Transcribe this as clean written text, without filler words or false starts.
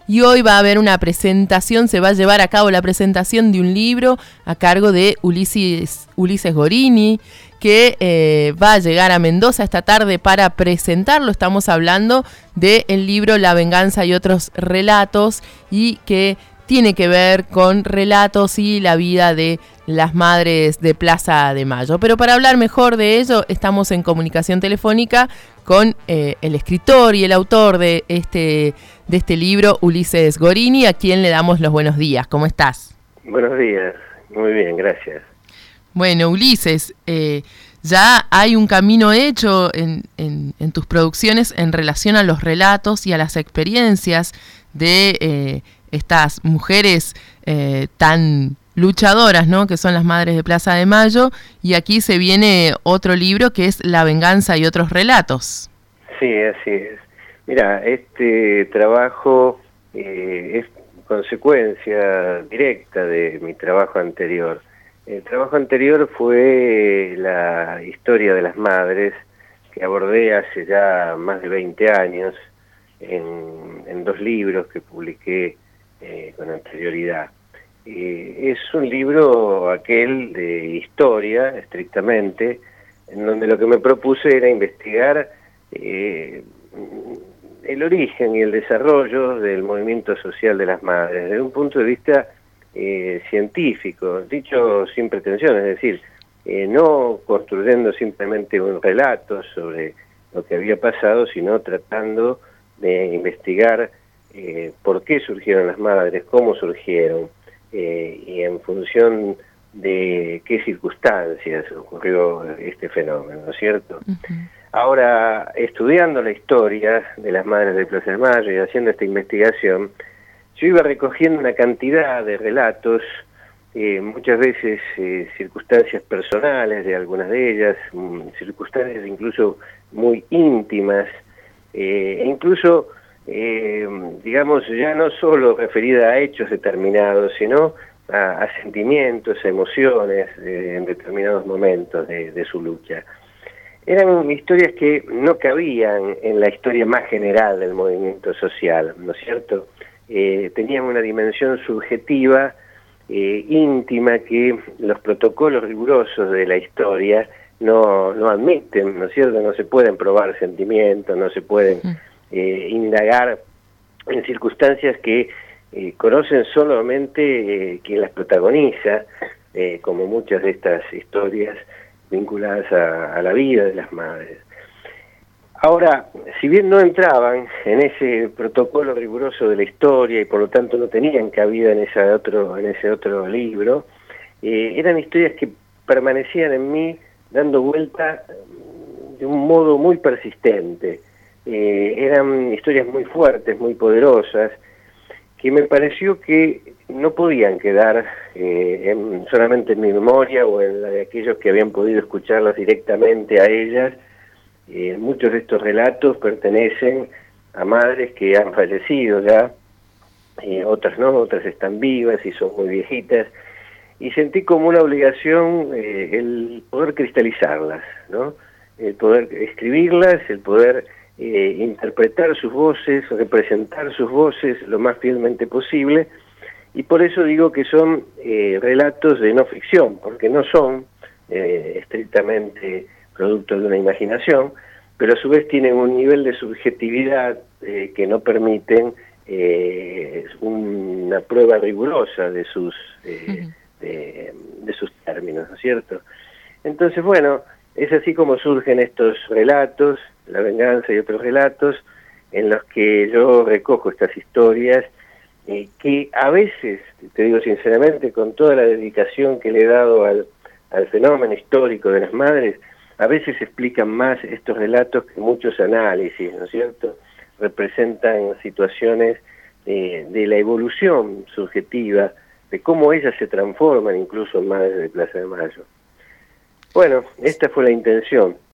y hoy va a haber una presentación, se va a llevar a cabo la presentación de un libro a cargo de Ulises Gorini, que va a llegar a Mendoza esta tarde para presentarlo. Estamos hablando del libro La venganza y otros relatos, y que tiene que ver con relatos y la vida de las madres de Plaza de Mayo. Pero para hablar mejor de ello, estamos en comunicación telefónica con el escritor y el autor de este libro, Ulises Gorini, a quien le damos los buenos días. ¿Cómo estás? Buenos días, muy bien, gracias. Bueno, Ulises, ya hay un camino hecho en tus producciones en relación a los relatos y a las experiencias de estas mujeres tan luchadoras, ¿no?, que son las madres de Plaza de Mayo, y aquí se viene otro libro que es La venganza y otros relatos. Sí, así es. Mira, este trabajo es consecuencia directa de mi trabajo anterior. El trabajo anterior fue la historia de las madres, que abordé hace ya más de 20 años en 2 libros que publiqué con anterioridad. Es un libro aquel de historia, estrictamente, en donde lo que me propuse era investigar el origen y el desarrollo del movimiento social de las madres, desde un punto de vista científico, dicho sin pretensión, es decir, no construyendo simplemente un relato sobre lo que había pasado, sino tratando de investigar por qué surgieron las madres, cómo surgieron, y en función de qué circunstancias ocurrió este fenómeno, ¿no es cierto? Uh-huh. Ahora, estudiando la historia de las madres de Plaza de Mayo y haciendo esta investigación, yo iba recogiendo una cantidad de relatos, muchas veces circunstancias personales de algunas de ellas, circunstancias incluso muy íntimas, incluso digamos, ya no solo referida a hechos determinados, sino a sentimientos, a emociones en determinados momentos de su lucha. Eran historias que no cabían en la historia más general del movimiento social, ¿no es cierto? Tenían una dimensión subjetiva, íntima, que los protocolos rigurosos de la historia no admiten, ¿no es cierto? No se pueden probar sentimientos, no se pueden indagar en circunstancias que conocen solamente quien las protagoniza, como muchas de estas historias vinculadas a la vida de las madres. Ahora, si bien no entraban en ese protocolo riguroso de la historia y por lo tanto no tenían cabida en ese otro libro, eran historias que permanecían en mí dando vuelta de un modo muy persistente. Eran historias muy fuertes, muy poderosas, que me pareció que no podían quedar solamente en mi memoria o en la de aquellos que habían podido escucharlas directamente a ellas. Muchos de estos relatos pertenecen a madres que han fallecido ya, otras no, otras están vivas y son muy viejitas, y sentí como una obligación el poder cristalizarlas, ¿no? El poder escribirlas, el poder interpretar sus voces, representar sus voces lo más fielmente posible, y por eso digo que son relatos de no ficción, porque no son estrictamente producto de una imaginación, pero a su vez tienen un nivel de subjetividad que no permiten una prueba rigurosa de sus términos, ¿no es cierto? Entonces, bueno, es así como surgen estos relatos, La venganza y otros relatos, en los que yo recojo estas historias que a veces, te digo sinceramente, con toda la dedicación que le he dado al fenómeno histórico de las madres, a veces explican más estos relatos que muchos análisis, ¿no es cierto? Representan situaciones de la evolución subjetiva, de cómo ellas se transforman incluso en madres de Plaza de Mayo. Bueno, esta fue la intención.